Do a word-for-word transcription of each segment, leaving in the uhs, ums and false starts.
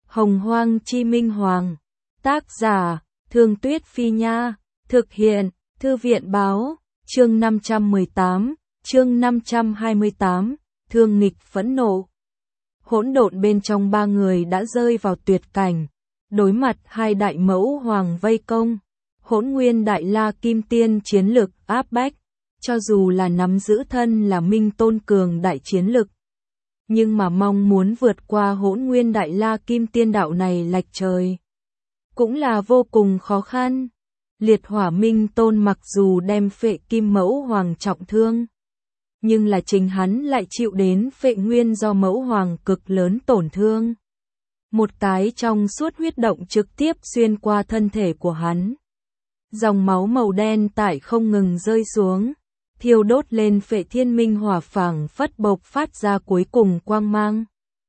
Hồng Hoang Chi Minh Hoàng. Tác giả, Thương Tuyết Phi Nha. Thực hiện, Thư viện Báo. Chương năm trăm mười tám, chương năm trăm hai mươi tám, Thương nghịch phẫn nộ. Hỗn độn bên trong ba người đã rơi vào tuyệt cảnh. Đối mặt hai đại mẫu hoàng vây công. Hỗn Nguyên Đại La Kim Tiên chiến lực áp bách. Cho dù là nắm giữ thân là Minh Tôn cường đại chiến lực. Nhưng mà mong muốn vượt qua Hỗn Nguyên Đại La Kim Tiên đạo này lệch trời. Cũng là vô cùng khó khăn. Liệt Hỏa Minh Tôn mặc dù đem Phệ Kim Mẫu Hoàng trọng thương. Nhưng là chính hắn lại chịu đến Phệ Nguyên do Mẫu Hoàng cực lớn tổn thương. Một cái trong suốt huyết động trực tiếp xuyên qua thân thể của hắn. Dòng máu màu đen tại không ngừng rơi xuống. Thiêu đốt lên Phệ Thiên Minh Hỏa phảng phất bộc phát ra cuối cùng quang mang.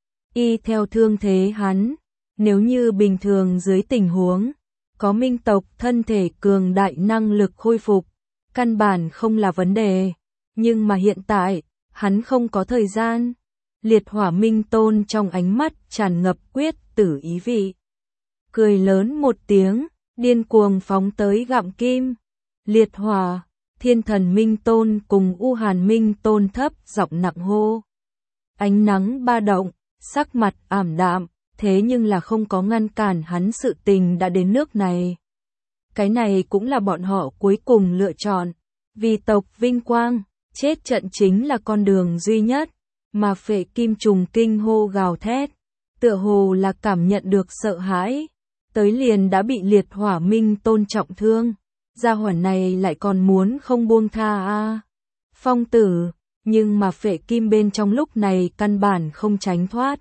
Y theo thương thế hắn, nếu như bình thường dưới tình huống, có minh tộc thân thể cường đại năng lực khôi phục, căn bản không là vấn đề. Nhưng mà hiện tại, hắn không có thời gian. Liệt Hỏa Minh Tôn trong ánh mắt tràn ngập quyết tử ý vị. Cười lớn một tiếng, điên cuồng phóng tới gặm kim. Liệt Hỏa, Thiên Thần Minh Tôn cùng U Hàn Minh Tôn thấp giọng nặng hô. Ánh nắng ba động, sắc mặt ảm đạm, thế nhưng là không có ngăn cản hắn, sự tình đã đến nước này. Cái này cũng là bọn họ cuối cùng lựa chọn. Vì tộc vinh quang, chết trận chính là con đường duy nhất. Mà Phệ Kim trùng kinh hô gào thét, tựa hồ là cảm nhận được sợ hãi. Tới liền đã bị Liệt Hỏa Minh Tôn trọng thương. Gia hỏa này lại còn muốn không buông tha a à. Phong tử, nhưng mà Phệ Kim bên trong lúc này căn bản không tránh thoát.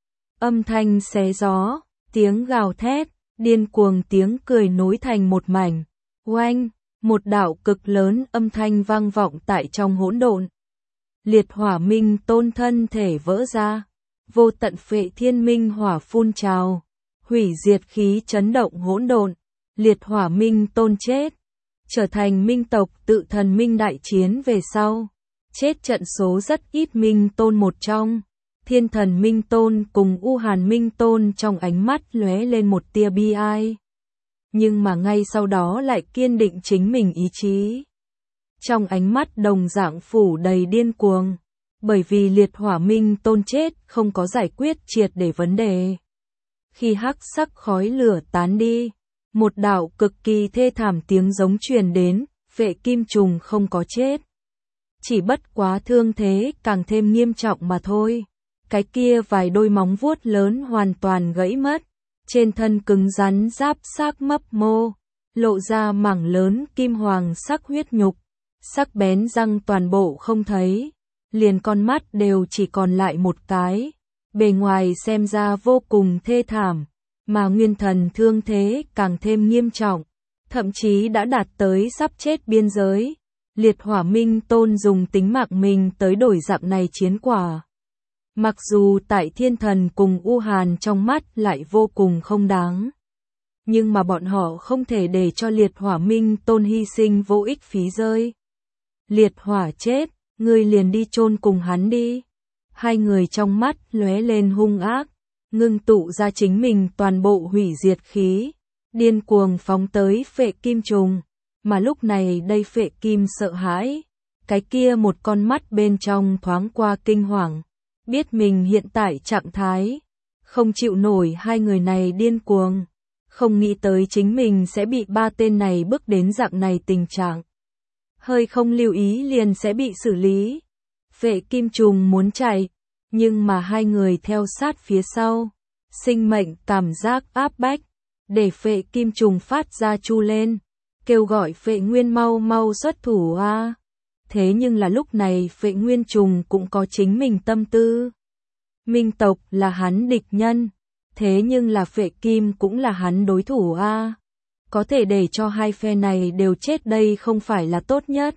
Âm thanh xé gió, tiếng gào thét, điên cuồng tiếng cười nối thành một mảnh. Oanh, một đạo cực lớn âm thanh vang vọng tại trong hỗn độn. Liệt Hỏa Minh Tôn thân thể vỡ ra, vô tận Phệ Thiên Minh Hỏa phun trào, hủy diệt khí chấn động hỗn độn. Liệt Hỏa Minh Tôn chết, trở thành minh tộc tự thần minh đại chiến về sau. Chết trận số rất ít Minh Tôn một trong. Thiên Thần Minh Tôn cùng U Hàn Minh Tôn trong ánh mắt lóe lên một tia bi ai. Nhưng mà ngay sau đó lại kiên định chính mình ý chí. Trong ánh mắt đồng dạng phủ đầy điên cuồng. Bởi vì Liệt Hỏa Minh Tôn chết không có giải quyết triệt để vấn đề. Khi hắc sắc khói lửa tán đi, một đạo cực kỳ thê thảm tiếng giống truyền đến, Phệ Kim trùng không có chết. Chỉ bất quá thương thế càng thêm nghiêm trọng mà thôi. Cái kia vài đôi móng vuốt lớn hoàn toàn gãy mất. Trên thân cứng rắn giáp xác mấp mô, lộ ra mảng lớn kim hoàng sắc huyết nhục. Sắc bén răng toàn bộ không thấy. Liền con mắt đều chỉ còn lại một cái. Bề ngoài xem ra vô cùng thê thảm. Mà nguyên thần thương thế càng thêm nghiêm trọng, thậm chí đã đạt tới sắp chết biên giới. Liệt Hỏa Minh Tôn dùng tính mạng mình tới đổi dạng này chiến quả. Mặc dù tại Thiên Thần cùng U Hàn trong mắt lại vô cùng không đáng. Nhưng mà bọn họ không thể để cho Liệt Hỏa Minh Tôn hy sinh vô ích phí rơi. Liệt Hỏa chết, ngươi liền đi chôn cùng hắn đi. Hai người trong mắt lóe lên hung ác. Ngưng tụ ra chính mình toàn bộ hủy diệt khí, điên cuồng phóng tới Phệ Kim trùng. Mà lúc này đây Phệ Kim sợ hãi, cái kia một con mắt bên trong thoáng qua kinh hoàng, biết mình hiện tại trạng thái, không chịu nổi hai người này điên cuồng, không nghĩ tới chính mình sẽ bị ba tên này bước đến dạng này tình trạng. Hơi không lưu ý liền sẽ bị xử lý. Phệ Kim trùng muốn chạy. Nhưng mà hai người theo sát phía sau, sinh mệnh cảm giác áp bách, để Phệ Kim trùng phát ra chu lên, kêu gọi Phệ Nguyên mau mau xuất thủ a. À. Thế nhưng là lúc này Phệ Nguyên trùng cũng có chính mình tâm tư. Minh tộc là hắn địch nhân, thế nhưng là Phệ Kim cũng là hắn đối thủ a. À. Có thể để cho hai phe này đều chết đây không phải là tốt nhất.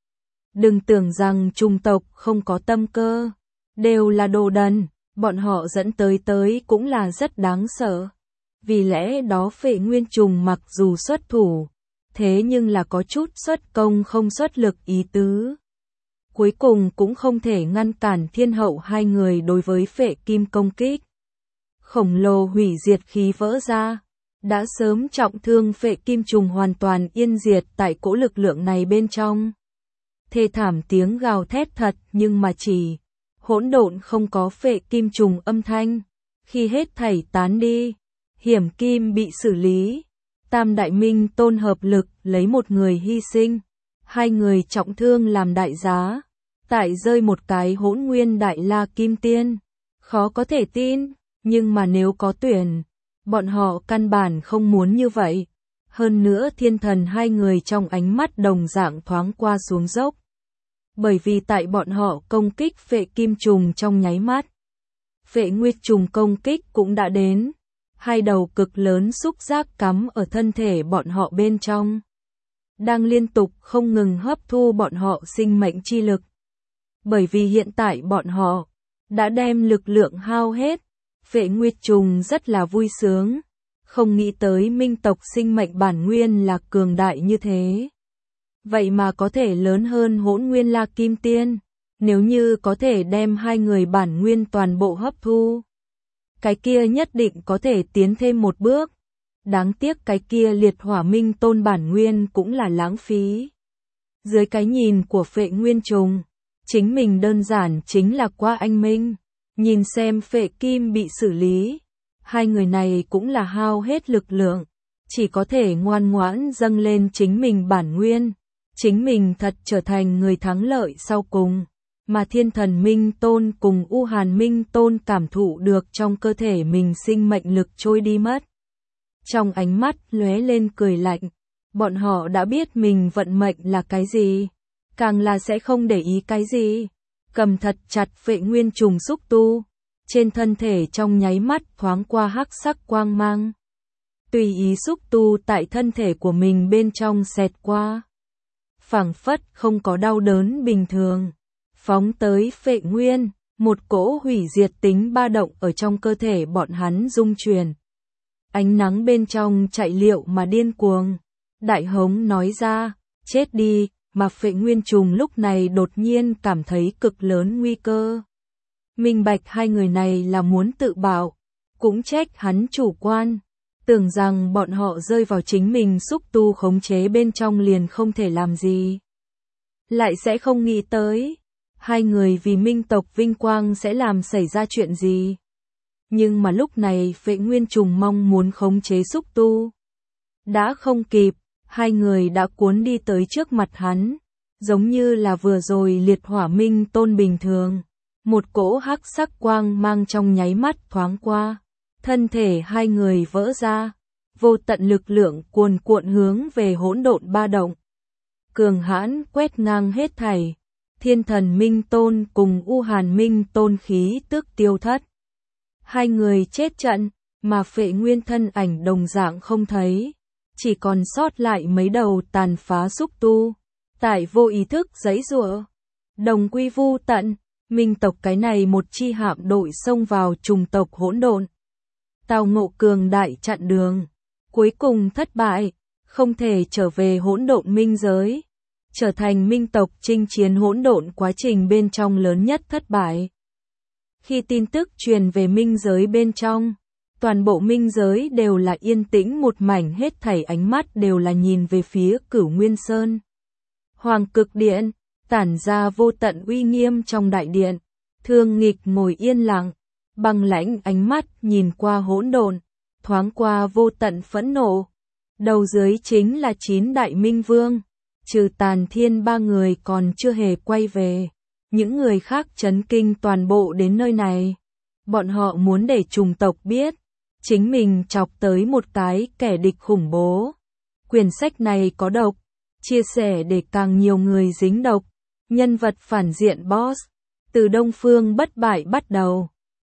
Đừng tưởng rằng trùng tộc không có tâm cơ. Đều là đồ đần, bọn họ dẫn tới tới cũng là rất đáng sợ. Vì lẽ đó Phệ Nguyên trùng mặc dù xuất thủ, thế nhưng là có chút xuất công không xuất lực ý tứ. Cuối cùng cũng không thể ngăn cản Thiên Hậu hai người đối với Phệ Kim công kích. khổng lồ hủy diệt khí vỡ ra, đã sớm trọng thương phệ kim trùng hoàn toàn yên diệt tại cỗ lực lượng này bên trong. Thê thảm tiếng gào thét thật nhưng mà chỉ hỗn độn không có phệ kim trùng âm thanh. Khi hết thảy tán đi, hiểm kim bị xử lý, Tam Đại Minh Tôn hợp lực lấy một người hy sinh, hai người trọng thương làm đại giá, tại rơi một cái hỗn nguyên đại la kim tiên. Khó có thể tin, nhưng mà nếu có tuyển, bọn họ căn bản không muốn như vậy. Hơn nữa thiên thần hai người trong ánh mắt đồng dạng thoáng qua xuống dốc. Bởi vì tại bọn họ công kích phệ kim trùng trong nháy mắt, phệ nguyệt trùng công kích cũng đã đến. Hai đầu cực lớn xúc giác cắm ở thân thể bọn họ bên trong, đang liên tục không ngừng hấp thu bọn họ sinh mệnh chi lực. Bởi vì hiện tại bọn họ đã đem lực lượng hao hết, phệ nguyệt trùng rất là vui sướng, không nghĩ tới minh tộc sinh mệnh bản nguyên là cường đại như thế. Vậy mà có thể lớn hơn hỗn nguyên la kim tiên, nếu như có thể đem hai người bản nguyên toàn bộ hấp thu, cái kia nhất định có thể tiến thêm một bước. Đáng tiếc cái kia liệt hỏa minh tôn bản nguyên cũng là lãng phí. Dưới cái nhìn của phệ nguyên trùng, chính mình đơn giản chính là qua anh minh. Nhìn xem phệ kim bị xử lý, hai người này cũng là hao hết lực lượng, chỉ có thể ngoan ngoãn dâng lên chính mình bản nguyên. Chính mình thật trở thành người thắng lợi sau cùng, mà thiên thần Minh Tôn cùng U Hàn Minh Tôn cảm thụ được trong cơ thể mình sinh mệnh lực trôi đi mất. Trong ánh mắt lóe lên cười lạnh, bọn họ đã biết mình vận mệnh là cái gì, càng là sẽ không để ý cái gì. Cầm thật chặt phệ nguyên trùng xúc tu, trên thân thể trong nháy mắt thoáng qua hắc sắc quang mang. Tùy ý xúc tu tại thân thể của mình bên trong xẹt qua, phảng phất không có đau đớn bình thường, phóng tới phệ nguyên, một cỗ hủy diệt tính ba động ở trong cơ thể bọn hắn dung truyền. Ánh nắng bên trong chạy liệu mà điên cuồng, Đại Hống nói ra, chết đi, mà phệ nguyên trùng lúc này đột nhiên cảm thấy cực lớn nguy cơ. Minh bạch hai người này là muốn tự bảo, cũng trách hắn chủ quan. Tưởng rằng bọn họ rơi vào chính mình xúc tu khống chế bên trong liền không thể làm gì. Lại sẽ không nghĩ tới, hai người vì minh tộc vinh quang sẽ làm xảy ra chuyện gì. Nhưng mà lúc này phệ nguyên trùng mong muốn khống chế xúc tu. Đã không kịp, hai người đã cuốn đi tới trước mặt hắn, giống như là vừa rồi liệt hỏa minh tôn bình thường. Một cỗ hắc sắc quang mang trong nháy mắt thoáng qua. Thân thể hai người vỡ ra, vô tận lực lượng cuồn cuộn hướng về hỗn độn ba động. Cường hãn quét ngang hết thảy, thiên thần Minh Tôn cùng U Hàn Minh Tôn khí tức tiêu thất. Hai người chết trận, mà phệ nguyên thân ảnh đồng dạng không thấy, chỉ còn sót lại mấy đầu tàn phá xúc tu, tại vô ý thức giãy giụa. Đồng quy vu tận, minh tộc cái này một chi hạm đội xông vào trùng tộc hỗn độn. Tào Ngộ cường đại chặn đường, cuối cùng thất bại, không thể trở về hỗn độn minh giới, trở thành minh tộc chinh chiến hỗn độn quá trình bên trong lớn nhất thất bại. Khi tin tức truyền về minh giới bên trong, toàn bộ minh giới đều là yên tĩnh một mảnh, hết thảy ánh mắt đều là nhìn về phía Cửu Nguyên Sơn. Hoàng Cực Điện, tản ra vô tận uy nghiêm trong đại điện, Thương Nghịch ngồi yên lặng, băng lãnh ánh mắt nhìn qua hỗn độn, thoáng qua vô tận phẫn nộ. Đầu dưới chính là chín đại minh vương, trừ Tàn Thiên ba người còn chưa hề quay về, những người khác chấn kinh toàn bộ đến nơi này. Bọn họ muốn để trùng tộc biết, chính mình chọc tới một cái kẻ địch khủng bố. Quyển sách này có độc, chia sẻ để càng nhiều người dính độc. Nhân vật phản diện boss, từ Đông Phương Bất Bại bắt đầu.